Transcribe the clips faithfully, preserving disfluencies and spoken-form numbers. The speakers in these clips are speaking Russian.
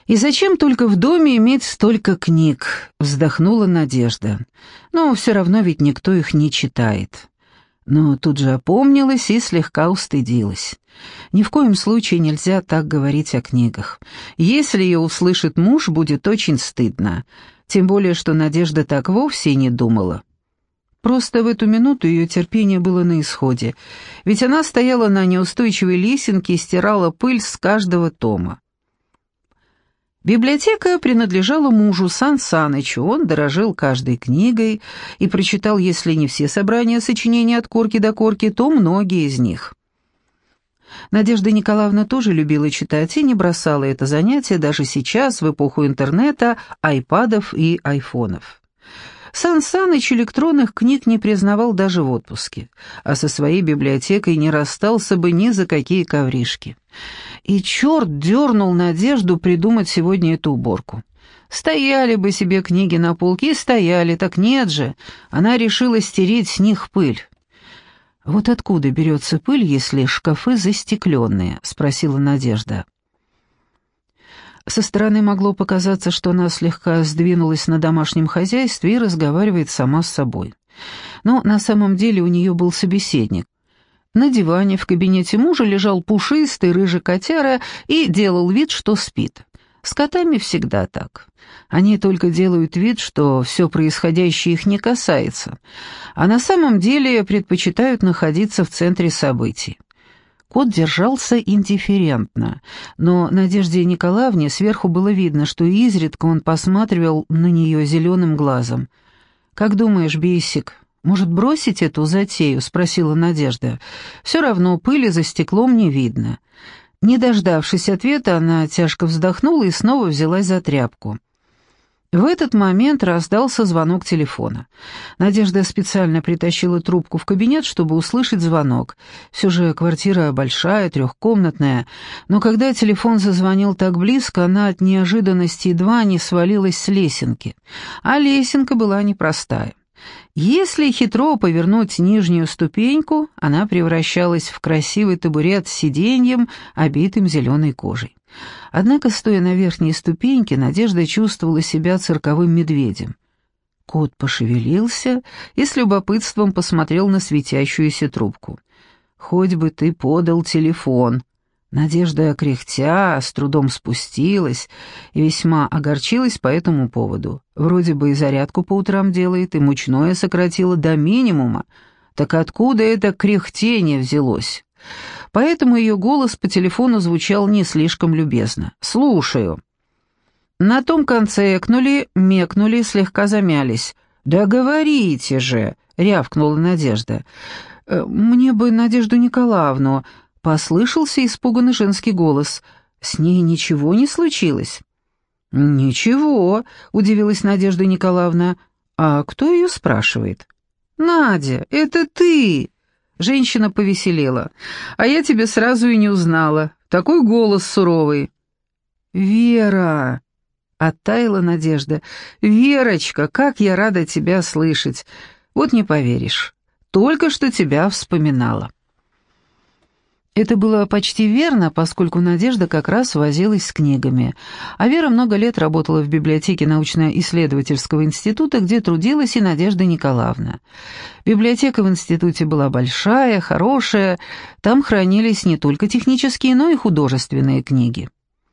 «И зачем только в доме иметь столько книг?» — вздохнула Надежда. «Но все равно ведь никто их не читает». Но тут же опомнилась и слегка устыдилась. Ни в коем случае нельзя так говорить о книгах. Если ее услышит муж, будет очень стыдно. Тем более, что Надежда так вовсе не думала. Просто в эту минуту ее терпение было на исходе, ведь она стояла на неустойчивой лесенке и стирала пыль с каждого тома. Библиотека принадлежала мужу Сан Санычу, он дорожил каждой книгой и прочитал, если не все собрания сочинений от корки до корки, то многие из них. Надежда Николаевна тоже любила читать и не бросала это занятие даже сейчас, в эпоху интернета, айпадов и айфонов. Сан Саныч электронных книг не признавал даже в отпуске, а со своей библиотекой не расстался бы ни за какие ковришки. И черт дернул Надежду придумать сегодня эту уборку. Стояли бы себе книги на полке и стояли, так нет же. Она решила стереть с них пыль. «Вот откуда берется пыль, если шкафы застекленные?» — спросила Надежда. Со стороны могло показаться, что она слегка сдвинулась на домашнем хозяйстве и разговаривает сама с собой. Но на самом деле у нее был собеседник. На диване в кабинете мужа лежал пушистый рыжий котяра и делал вид, что спит. С котами всегда так. Они только делают вид, что все происходящее их не касается, а на самом деле предпочитают находиться в центре событий. Кот держался индифферентно, но Надежде Николаевне сверху было видно, что изредка он посматривал на нее зеленым глазом. «Как думаешь, Бейсик, может, бросить эту затею?» — спросила Надежда. «Все равно пыли за стеклом не видно». Не дождавшись ответа, она тяжко вздохнула и снова взялась за тряпку. В этот момент раздался звонок телефона. Надежда специально притащила трубку в кабинет, чтобы услышать звонок. Все же квартира большая, трехкомнатная, но когда телефон зазвонил так близко, она от неожиданности едва не свалилась с лесенки. А лесенка была непростая. Если хитро повернуть нижнюю ступеньку, она превращалась в красивый табурет с сиденьем, обитым зеленой кожей. Однако, стоя на верхней ступеньке, Надежда чувствовала себя цирковым медведем. Кот пошевелился и с любопытством посмотрел на светящуюся трубку. «Хоть бы ты подал телефон». Надежда, кряхтя, с трудом спустилась и весьма огорчилась по этому поводу. Вроде бы и зарядку по утрам делает, и мучное сократила до минимума. Так откуда это кряхтение взялось? Поэтому ее голос по телефону звучал не слишком любезно. «Слушаю». На том конце экнули, мекнули, слегка замялись. «Да говорите же!» — рявкнула Надежда. «Мне бы Надежду Николаевну...» — послышался испуганный женский голос. «С ней ничего не случилось?» «Ничего», — удивилась Надежда Николаевна. «А кто ее спрашивает?» «Надя, это ты!» Женщина повеселела. «А я тебя сразу и не узнала. Такой голос суровый». «Вера!» — оттаяла Надежда. «Верочка, как я рада тебя слышать! Вот не поверишь, только что тебя вспоминала». Это было почти верно, поскольку Надежда как раз возилась с книгами, а Вера много лет работала в библиотеке научно-исследовательского института, где трудилась и Надежда Николаевна. Библиотека в институте была большая, хорошая, там хранились не только технические, но и художественные книги.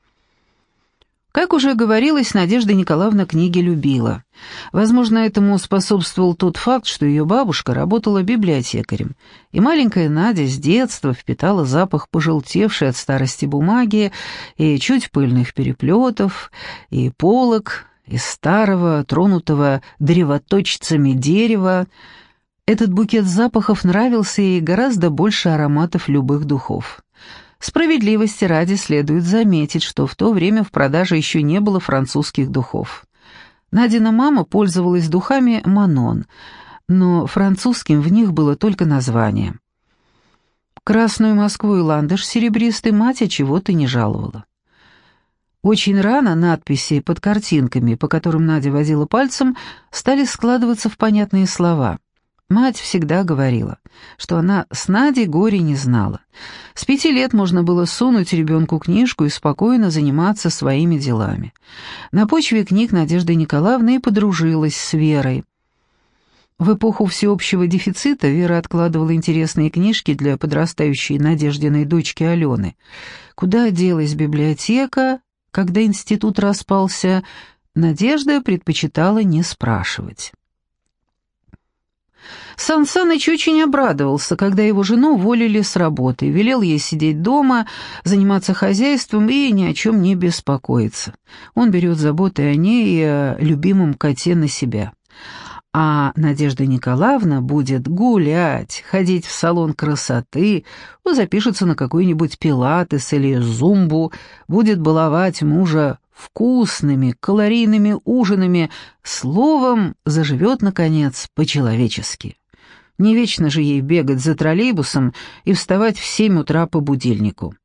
Как уже говорилось, Надежда Николаевна книги любила. Возможно, этому способствовал тот факт, что ее бабушка работала библиотекарем, и маленькая Надя с детства впитала запах пожелтевшей от старости бумаги и чуть пыльных переплетов, и полок, и старого, тронутого древоточцами дерева. Этот букет запахов нравился ей гораздо больше ароматов любых духов. Справедливости ради следует заметить, что в то время в продаже еще не было французских духов. Надина мама пользовалась духами «Манон», но французским в них было только название. Красную Москву и ландыш серебристый мать чего-то не жаловала. Очень рано надписи под картинками, по которым Надя водила пальцем, стали складываться в понятные слова. Мать всегда говорила, что она с Надей горе не знала. С пяти лет можно было сунуть ребенку книжку и спокойно заниматься своими делами. На почве книг Надежда Николаевна и подружилась с Верой. В эпоху всеобщего дефицита Вера откладывала интересные книжки для подрастающей Надеждиной дочки Алены. Куда делась библиотека, когда институт распался, Надежда предпочитала не спрашивать. Сан Саныч очень обрадовался, когда его жену уволили с работы, велел ей сидеть дома, заниматься хозяйством и ни о чем не беспокоиться. Он берет заботы о ней и о любимом коте на себя. А Надежда Николаевна будет гулять, ходить в салон красоты, запишется на какой-нибудь пилатес или зумбу, будет баловать мужа вкусными, калорийными ужинами, словом, заживет, наконец, по-человечески. Не вечно же ей бегать за троллейбусом и вставать в семь утра по будильнику.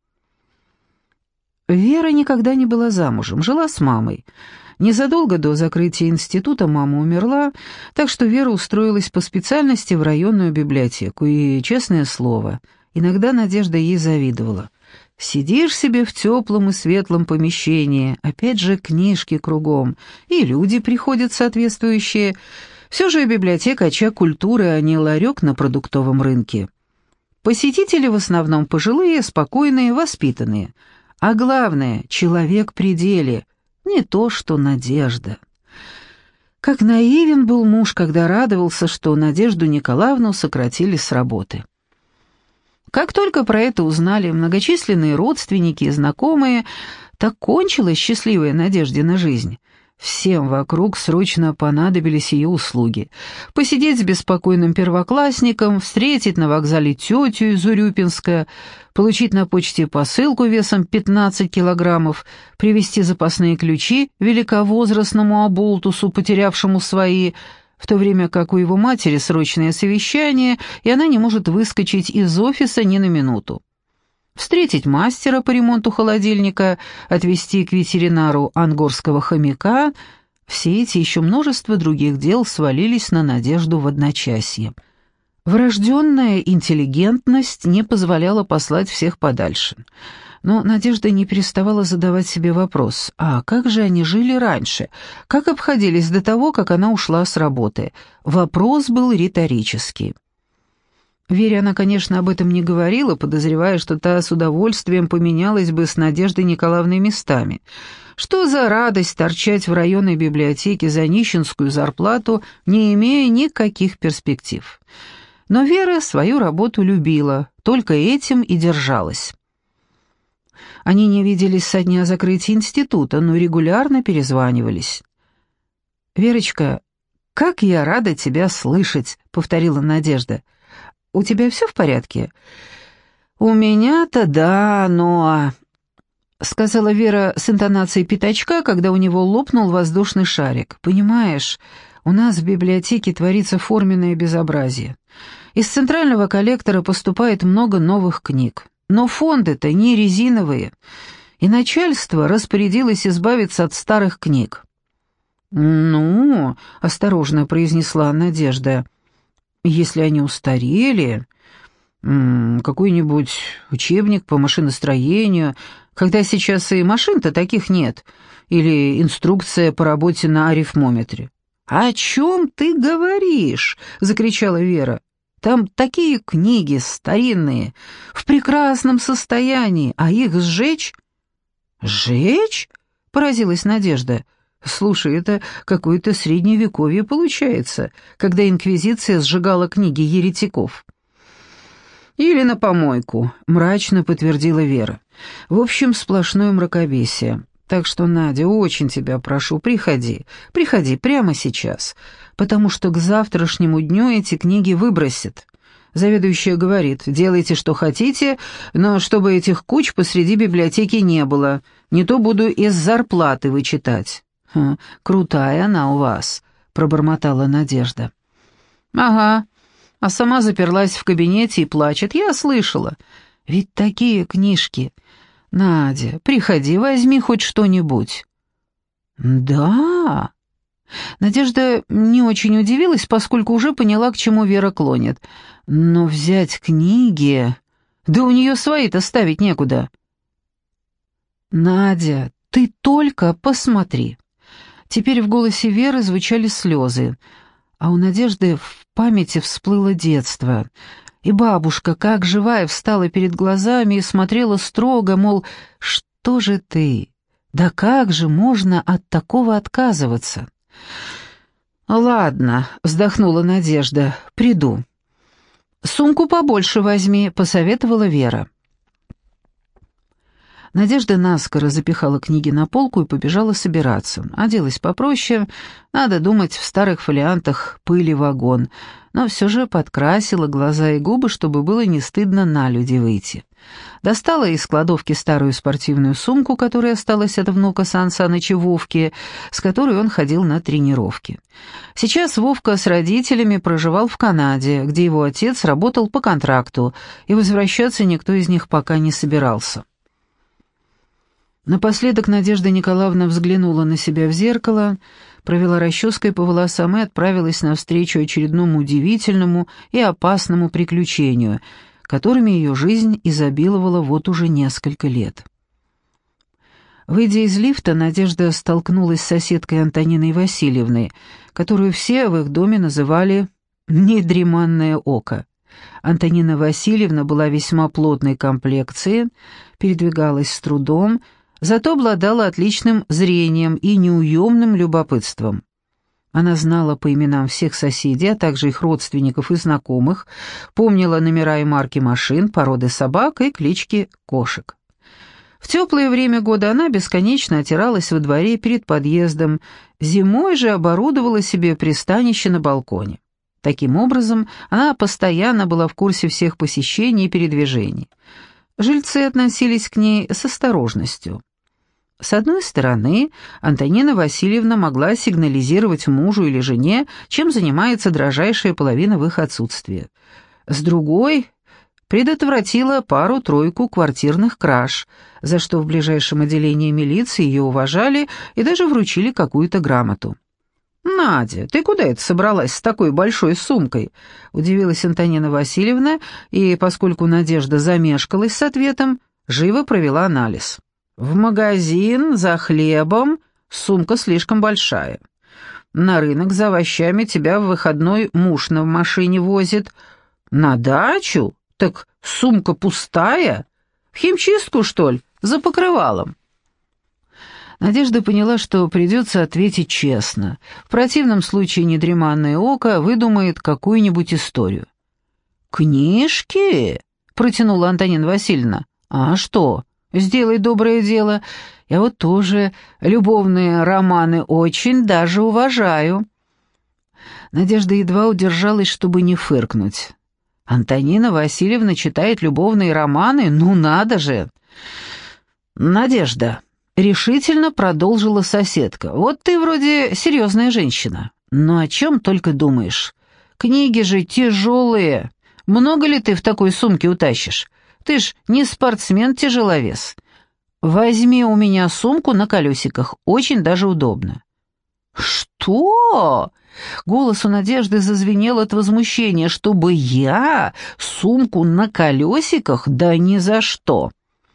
Вера никогда не была замужем, жила с мамой. Незадолго до закрытия института мама умерла, так что Вера устроилась по специальности в районную библиотеку, и, честное слово, иногда Надежда ей завидовала. Сидишь себе в теплом и светлом помещении, опять же книжки кругом, и люди приходят соответствующие. Все же библиотека очаг культуры, а не ларек на продуктовом рынке. Посетители в основном пожилые, спокойные, воспитанные. А главное, человек при деле, не то что Надежда. Как наивен был муж, когда радовался, что Надежду Николаевну сократили с работы. Как только про это узнали многочисленные родственники и знакомые, так кончилась счастливая Надеждина жизнь. Всем вокруг срочно понадобились ее услуги. Посидеть с беспокойным первоклассником, встретить на вокзале тетю из Урюпинска, получить на почте посылку весом пятнадцать килограммов, привезти запасные ключи великовозрастному оболтусу, потерявшему свои, в то время как у его матери срочное совещание, и она не может выскочить из офиса ни на минуту. Встретить мастера по ремонту холодильника, отвезти к ветеринару ангорского хомяка — все эти еще множество других дел свалились на Надежду в одночасье. Врожденная интеллигентность не позволяла послать всех подальше. Но Надежда не переставала задавать себе вопрос, а как же они жили раньше, как обходились до того, как она ушла с работы? Вопрос был риторический. Вере она, конечно, об этом не говорила, подозревая, что та с удовольствием поменялась бы с Надеждой Николаевной местами. Что за радость торчать в районной библиотеке за нищенскую зарплату, не имея никаких перспектив. Но Вера свою работу любила, только этим и держалась. Они не виделись со дня закрытия института, но регулярно перезванивались. «Верочка, как я рада тебя слышать», — повторила Надежда. «У тебя все в порядке?» «У меня-то да, но...» — сказала Вера с интонацией пятачка, когда у него лопнул воздушный шарик. «Понимаешь, у нас в библиотеке творится форменное безобразие. Из центрального коллектора поступает много новых книг. Но фонды-то не резиновые, и начальство распорядилось избавиться от старых книг». «Ну...» — осторожно произнесла Надежда. «Если они устарели, какой-нибудь учебник по машиностроению, когда сейчас и машин-то таких нет, или инструкция по работе на арифмометре». «О чем ты говоришь?» — закричала Вера. «Там такие книги старинные, в прекрасном состоянии, а их сжечь...» «Сжечь?» — поразилась Надежда. «Слушай, это какое-то средневековье получается, когда инквизиция сжигала книги еретиков». «Или на помойку», — мрачно подтвердила Вера. «В общем, сплошное мракобесие. Так что, Надя, очень тебя прошу, приходи, приходи прямо сейчас, потому что к завтрашнему дню эти книги выбросят. Заведующая говорит, делайте, что хотите, но чтобы этих куч посреди библиотеки не было, не то буду из зарплаты вычитать». «Хм, крутая она у вас», — пробормотала Надежда. «Ага, а сама заперлась в кабинете и плачет, я слышала. Ведь такие книжки. Надя, приходи, возьми хоть что-нибудь». «Да? Надежда не очень удивилась, поскольку уже поняла, к чему Вера клонит. Но взять книги... Да у нее свои-то ставить некуда. «Надя, ты только посмотри». Теперь в голосе Веры звучали слезы, а у Надежды в памяти всплыло детство. И бабушка, как живая, встала перед глазами и смотрела строго, мол, что же ты? Да как же можно от такого отказываться? «Ладно», — вздохнула Надежда, — «приду». «Сумку побольше возьми», — посоветовала Вера. Надежда наскоро запихала книги на полку и побежала собираться. Оделась попроще, надо думать, в старых фолиантах пыли вагон, но все же подкрасила глаза и губы, чтобы было не стыдно на люди выйти. Достала из кладовки старую спортивную сумку, которая осталась от внука Сан Саныча Вовки, с которой он ходил на тренировки. Сейчас Вовка с родителями проживал в Канаде, где его отец работал по контракту, и возвращаться никто из них пока не собирался. Напоследок Надежда Николаевна взглянула на себя в зеркало, провела расческой по волосам и отправилась навстречу очередному удивительному и опасному приключению, которыми ее жизнь изобиловала вот уже несколько лет. Выйдя из лифта, Надежда столкнулась с соседкой Антониной Васильевной, которую все в их доме называли «недреманное око». Антонина Васильевна была весьма плотной комплекции, передвигалась с трудом, зато обладала отличным зрением и неуемным любопытством. Она знала по именам всех соседей, а также их родственников и знакомых, помнила номера и марки машин, породы собак и клички кошек. В теплое время года она бесконечно отиралась во дворе перед подъездом, зимой же оборудовала себе пристанище на балконе. Таким образом, она постоянно была в курсе всех посещений и передвижений. Жильцы относились к ней с осторожностью. С одной стороны, Антонина Васильевна могла сигнализировать мужу или жене, чем занимается дрожайшая половина в их отсутствии. С другой, предотвратила пару-тройку квартирных краж, за что в ближайшем отделении милиции ее уважали и даже вручили какую-то грамоту. «Надя, ты куда это собралась с такой большой сумкой?» — удивилась Антонина Васильевна, и, поскольку Надежда замешкалась с ответом, живо провела анализ. «В магазин за хлебом, сумка слишком большая. На рынок за овощами тебя в выходной муж на машине возит. На дачу? Так сумка пустая? В химчистку, что ли, за покрывалом?» Надежда поняла, что придется ответить честно. В противном случае недреманное око выдумает какую-нибудь историю. «Книжки?» — протянула Антонина Васильевна. «А что? Сделай доброе дело. Я вот тоже любовные романы очень даже уважаю». Надежда едва удержалась, чтобы не фыркнуть. «Антонина Васильевна читает любовные романы? Ну надо же!» «Надежда», — решительно продолжила соседка, — «вот ты вроде серьезная женщина, но о чем только думаешь? Книги же тяжелые. Много ли ты в такой сумке утащишь? Ты ж не спортсмен-тяжеловес. Возьми у меня сумку на колесиках, очень даже удобно». «Что?» — голос у Надежды зазвенел от возмущения. «Чтобы я сумку на колесиках? Да ни за что!»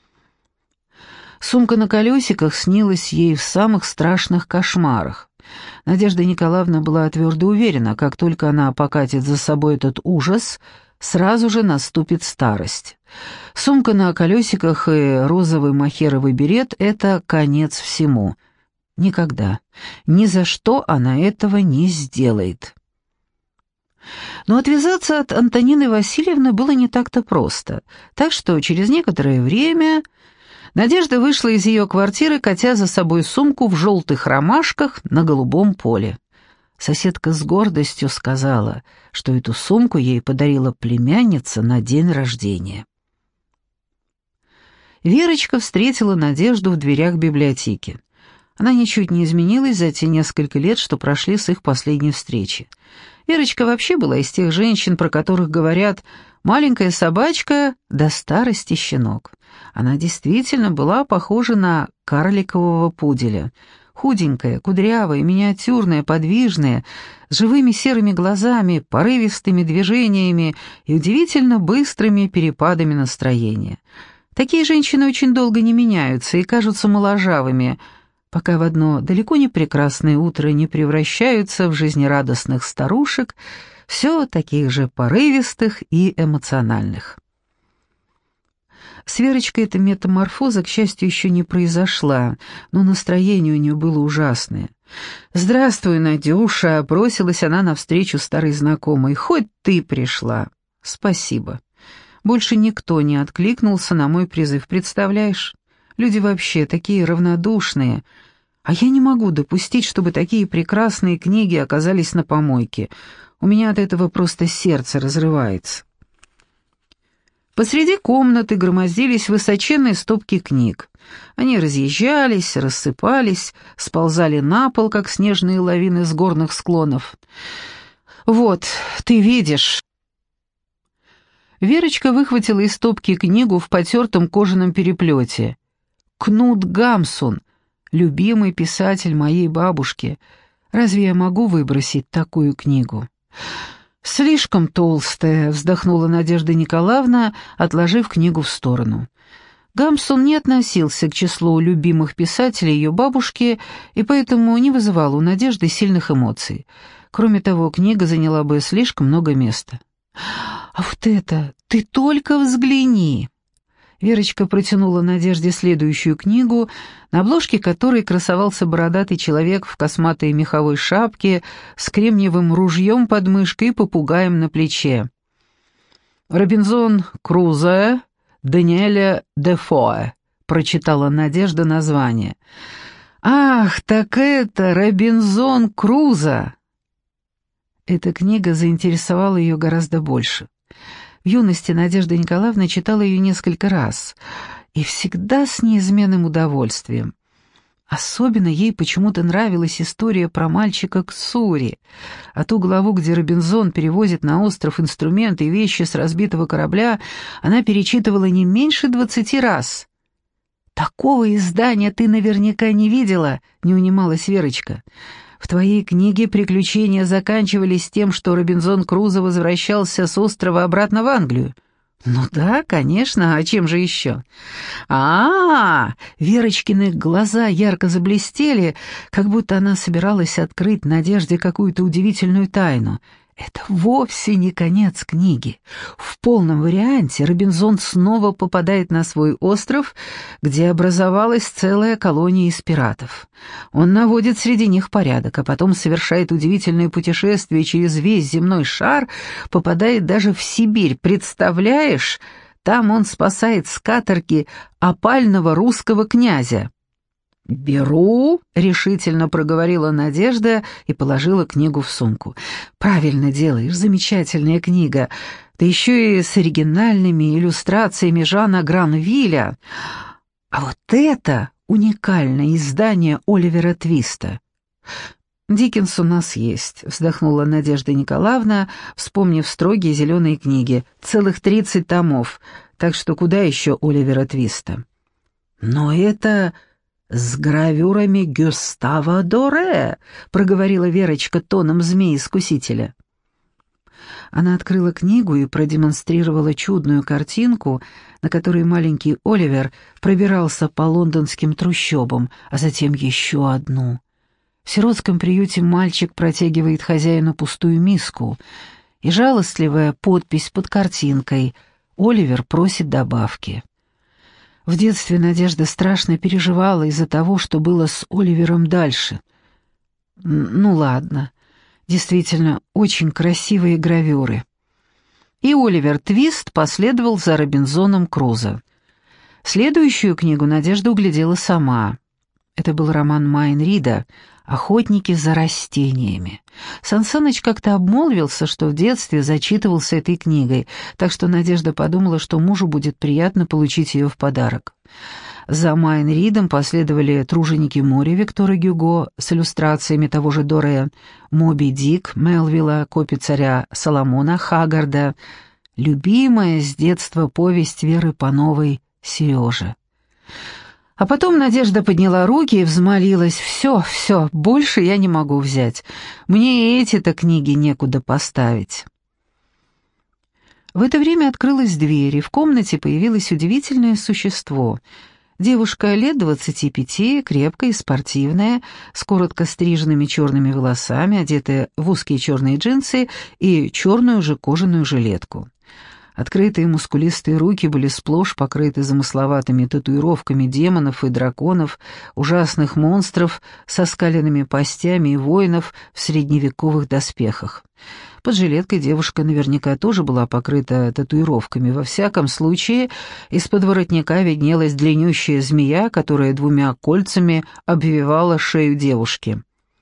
Сумка на колесиках снилась ей в самых страшных кошмарах. Надежда Николаевна была твердо уверена, как только она покатит за собой этот ужас, сразу же наступит старость. Сумка на колесиках и розовый мохеровый берет — это конец всему. Никогда, ни за что она этого не сделает. Но отвязаться от Антонины Васильевны было не так-то просто, так что через некоторое время Надежда вышла из ее квартиры, катя за собой сумку в желтых ромашках на голубом поле. Соседка с гордостью сказала, что эту сумку ей подарила племянница на день рождения. Верочка встретила Надежду в дверях библиотеки. Она ничуть не изменилась за те несколько лет, что прошли с их последней встречи. Верочка вообще была из тех женщин, про которых говорят «маленькая собачка до старости щенок». Она действительно была похожа на карликового пуделя. Худенькая, кудрявая, миниатюрная, подвижная, с живыми серыми глазами, порывистыми движениями и удивительно быстрыми перепадами настроения. Такие женщины очень долго не меняются и кажутся моложавыми, пока в одно далеко не прекрасное утро не превращаются в жизнерадостных старушек, все таких же порывистых и эмоциональных. С Верочкой эта метаморфоза, к счастью, еще не произошла, но настроение у нее было ужасное. «Здравствуй, Надюша!» — бросилась она навстречу старой знакомой. «Хоть ты пришла!» «Спасибо!» Больше никто не откликнулся на мой призыв, представляешь? Люди вообще такие равнодушные. А я не могу допустить, чтобы такие прекрасные книги оказались на помойке. У меня от этого просто сердце разрывается. Посреди комнаты громоздились высоченные стопки книг. Они разъезжались, рассыпались, сползали на пол, как снежные лавины с горных склонов. «Вот, ты видишь...» Верочка выхватила из стопки книгу в потертом кожаном переплете. «Кнут Гамсун, любимый писатель моей бабушки. Разве я могу выбросить такую книгу?» «Слишком толстая», — вздохнула Надежда Николаевна, отложив книгу в сторону. Гамсун не относился к числу любимых писателей ее бабушки и поэтому не вызывал у Надежды сильных эмоций. Кроме того, книга заняла бы слишком много места. «А вот это, ты только взгляни!» Верочка протянула Надежде следующую книгу, на обложке которой красовался бородатый человек в косматой меховой шапке с кремниевым ружьем под мышкой и попугаем на плече. «Робинзон Крузо Даниэля Дефоэ», — прочитала Надежда название. «Ах, так это Робинзон Крузо!» Эта книга заинтересовала ее гораздо больше. В юности Надежда Николаевна читала ее несколько раз, и всегда с неизменным удовольствием. Особенно ей почему-то нравилась история про мальчика Ксури, а ту главу, где Робинзон перевозит на остров инструменты и вещи с разбитого корабля, она перечитывала не меньше двадцати раз. «Такого издания ты наверняка не видела», — не унималась Верочка. «В твоей книге приключения заканчивались тем, что Робинзон Крузо возвращался с острова обратно в Англию». «Ну да, конечно, а чем же еще?» «А-а-а!» Верочкины глаза ярко заблестели, как будто она собиралась открыть Надежде какую-то удивительную тайну. Это вовсе не конец книги. В полном варианте Робинзон снова попадает на свой остров, где образовалась целая колония из пиратов. Он наводит среди них порядок, а потом совершает удивительное путешествие через весь земной шар, попадает даже в Сибирь. Представляешь? Там он спасает с каторги опального русского князя. «Беру», — решительно проговорила Надежда и положила книгу в сумку. «Правильно делаешь, замечательная книга, да еще и с оригинальными иллюстрациями Жана Гранвилля. А вот это уникальное издание Оливера Твиста». «Диккенс у нас есть», — вздохнула Надежда Николаевна, вспомнив строгие зеленые книги, целых тридцать томов, так что куда еще Оливера Твиста? «Но это...» «С гравюрами Гюстава Доре», — проговорила Верочка тоном змеи-искусителя. Она открыла книгу и продемонстрировала чудную картинку, на которой маленький Оливер пробирался по лондонским трущобам, а затем еще одну. В сиротском приюте мальчик протягивает хозяину пустую миску, и жалостливая подпись под картинкой «Оливер просит добавки». В детстве Надежда страшно переживала из-за того, что было с Оливером дальше. Ну ладно, действительно, очень красивые гравюры. И Оливер Твист последовал за Робинзоном Крузо. Следующую книгу Надежда углядела сама. Это был роман Майн Рида «Охотники за растениями». Сан Саныч как-то обмолвился, что в детстве зачитывался этой книгой, так что Надежда подумала, что мужу будет приятно получить ее в подарок. За Майн Ридом последовали «Труженики моря» Виктора Гюго с иллюстрациями того же Доре, «Моби Дик» Мелвилла, «Копи царя Соломона» Хаггарда, любимая с детства повесть Веры Пановой «Сережа». А потом Надежда подняла руки и взмолилась: «Все, все, больше я не могу взять. Мне и эти-то книги некуда поставить». В это время открылась дверь, и в комнате появилось удивительное существо. Девушка лет двадцати пяти, крепкая и спортивная, с коротко стриженными черными волосами, одетая в узкие черные джинсы и черную же кожаную жилетку. Открытые мускулистые руки были сплошь покрыты замысловатыми татуировками демонов и драконов, ужасных монстров со скаленными пастями и воинов в средневековых доспехах. Под жилеткой девушка наверняка тоже была покрыта татуировками. Во всяком случае, из-под воротника виднелась длиннющая змея, которая двумя кольцами обвивала шею девушки.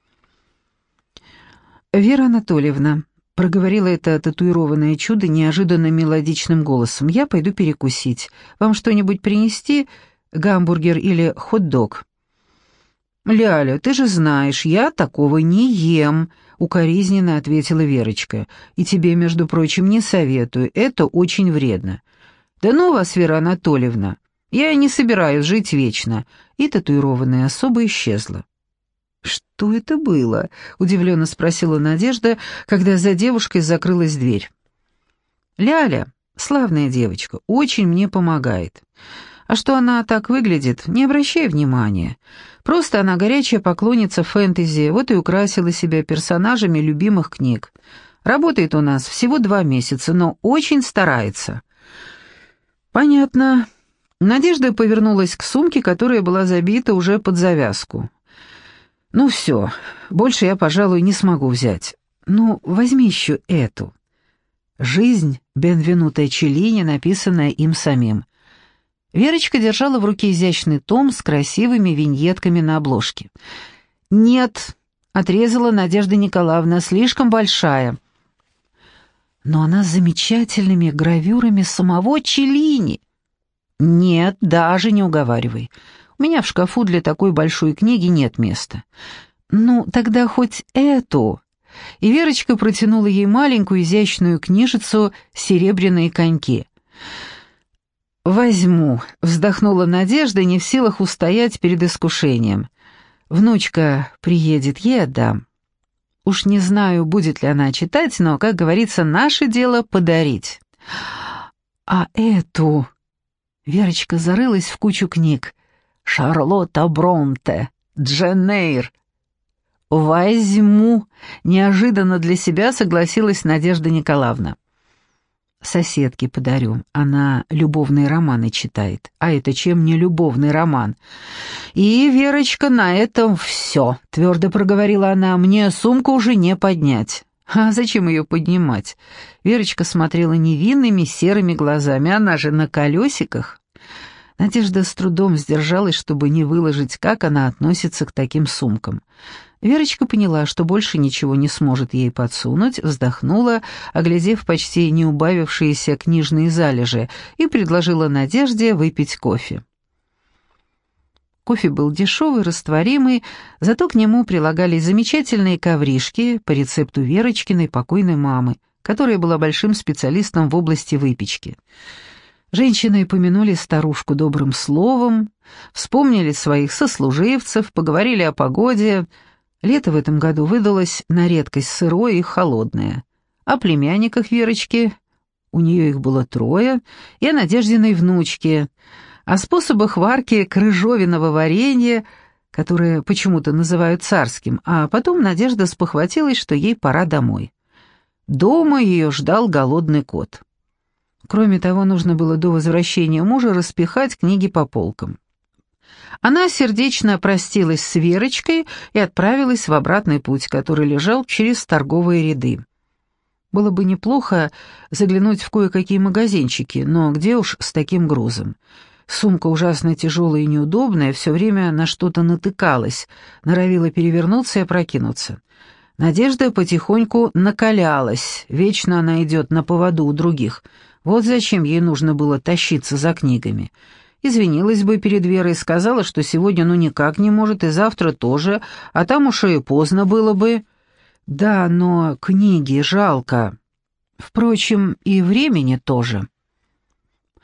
«Вера Анатольевна», — проговорила это татуированное чудо неожиданно мелодичным голосом, — «я пойду перекусить. Вам что-нибудь принести? Гамбургер или хот-дог?» «Ляля, ты же знаешь, я такого не ем», — укоризненно ответила Верочка. «И тебе, между прочим, не советую, это очень вредно». «Да ну вас, Вера Анатольевна, я и не собираюсь жить вечно». И татуированная особа исчезла. «Что это было?» — удивленно спросила Надежда, когда за девушкой закрылась дверь. «Ляля, славная девочка, очень мне помогает. А что она так выглядит, не обращай внимания. Просто она горячая поклонница фэнтези, вот и украсила себя персонажами любимых книг. Работает у нас всего два месяца, но очень старается». «Понятно». Надежда повернулась к сумке, которая была забита уже под завязку. «Ну все, больше я, пожалуй, не смогу взять. Ну, возьми еще эту. «Жизнь» Бенвенуто Челлини, написанная им самим. Верочка держала в руке изящный том с красивыми виньетками на обложке. «Нет», — отрезала Надежда Николаевна, — «слишком большая». «Но она с замечательными гравюрами самого Челлини». «Нет, даже не уговаривай. У меня в шкафу для такой большой книги нет места». «Ну, тогда хоть эту». И Верочка протянула ей маленькую изящную книжицу «Серебряные коньки». «Возьму», — вздохнула Надежда, не в силах устоять перед искушением. «Внучка приедет, ей отдам. Уж не знаю, будет ли она читать, но, как говорится, наше дело подарить». «А эту...» Верочка зарылась в кучу книг. «Шарлотта Бронте, Джен Эйр». «Возьму», — неожиданно для себя согласилась Надежда Николаевна. «Соседке подарю, она любовные романы читает. А это чем не любовный роман?» «И, Верочка, на этом все», — твердо проговорила она, — «мне сумку уже не поднять». «А зачем ее поднимать?» Верочка смотрела невинными серыми глазами, она же на колесиках. Надежда с трудом сдержалась, чтобы не выложить, как она относится к таким сумкам. Верочка поняла, что больше ничего не сможет ей подсунуть, вздохнула, оглядев почти не убавившиеся книжные залежи, и предложила Надежде выпить кофе. Кофе был дешевый, растворимый, зато к нему прилагались замечательные ковришки по рецепту Верочкиной покойной мамы, которая была большим специалистом в области выпечки. Женщины помянули старушку добрым словом, вспомнили своих сослуживцев, поговорили о погоде. Лето в этом году выдалось на редкость сырое и холодное. О племянниках Верочки, у нее их было трое, и о Надеждиной внучке, о способах варки крыжовенного варенья, которое почему-то называют царским, а потом Надежда спохватилась, что ей пора домой. Дома ее ждал голодный кот. Кроме того, нужно было до возвращения мужа распихать книги по полкам. Она сердечно простилась с Верочкой и отправилась в обратный путь, который лежал через торговые ряды. Было бы неплохо заглянуть в кое-какие магазинчики, но где уж с таким грузом. Сумка ужасно тяжелая и неудобная, все время на что-то натыкалась, норовила перевернуться и опрокинуться. Надежда потихоньку накалялась, вечно она идет на поводу у других. Вот зачем ей нужно было тащиться за книгами. Извинилась бы перед Верой, сказала, что сегодня ну никак не может, и завтра тоже, а там уж и поздно было бы. Да, но книги жалко. Впрочем, и времени тоже.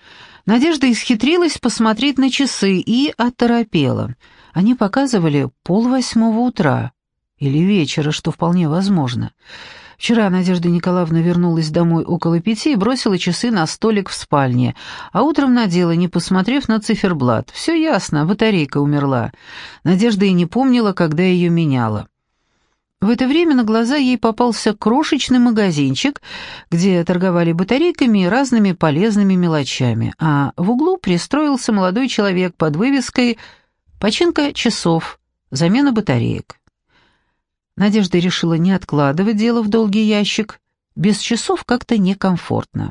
Надежда исхитрилась посмотреть на часы и оторопела. Они показывали полвосьмого утра или вечера, что вполне возможно. Вчера Надежда Николаевна вернулась домой около пяти и бросила часы на столик в спальне, а утром надела, не посмотрев на циферблат. Все ясно, батарейка умерла. Надежда и не помнила, когда ее меняла. В это время на глаза ей попался крошечный магазинчик, где торговали батарейками и разными полезными мелочами, а в углу пристроился молодой человек под вывеской «Починка часов, замена батареек». Надежда решила не откладывать дело в долгий ящик. Без часов как-то некомфортно.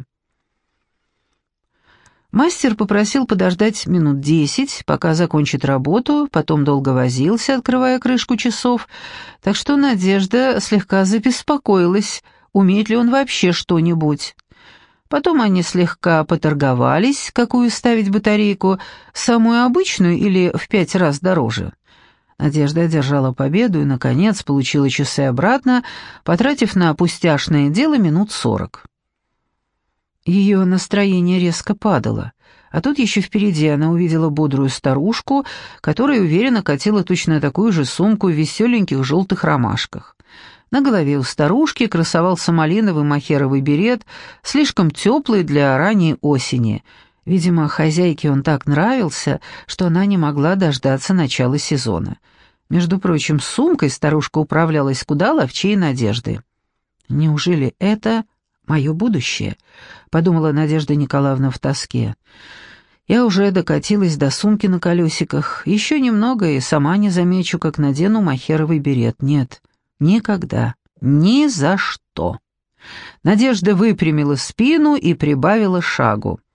Мастер попросил подождать минут десять, пока закончит работу, потом долго возился, открывая крышку часов, так что Надежда слегка забеспокоилась, умеет ли он вообще что-нибудь. Потом они слегка поторговались, какую ставить батарейку, самую обычную или в пять раз дороже. Надежда одержала победу и, наконец, получила часы обратно, потратив на пустяшное дело минут сорок. Ее настроение резко падало, а тут еще впереди она увидела бодрую старушку, которая уверенно катила точно такую же сумку в веселеньких желтых ромашках. На голове у старушки красовался малиновый мохеровый берет, слишком теплый для ранней осени. Видимо, хозяйке он так нравился, что она не могла дождаться начала сезона. Между прочим, с сумкой старушка управлялась куда ловчее Надежды. «Неужели это мое будущее?» — подумала Надежда Николаевна в тоске. «Я уже докатилась до сумки на колесиках. Еще немного, и сама не замечу, как надену мохеровый берет. Нет, никогда, ни за что». Надежда выпрямила спину и прибавила шагу.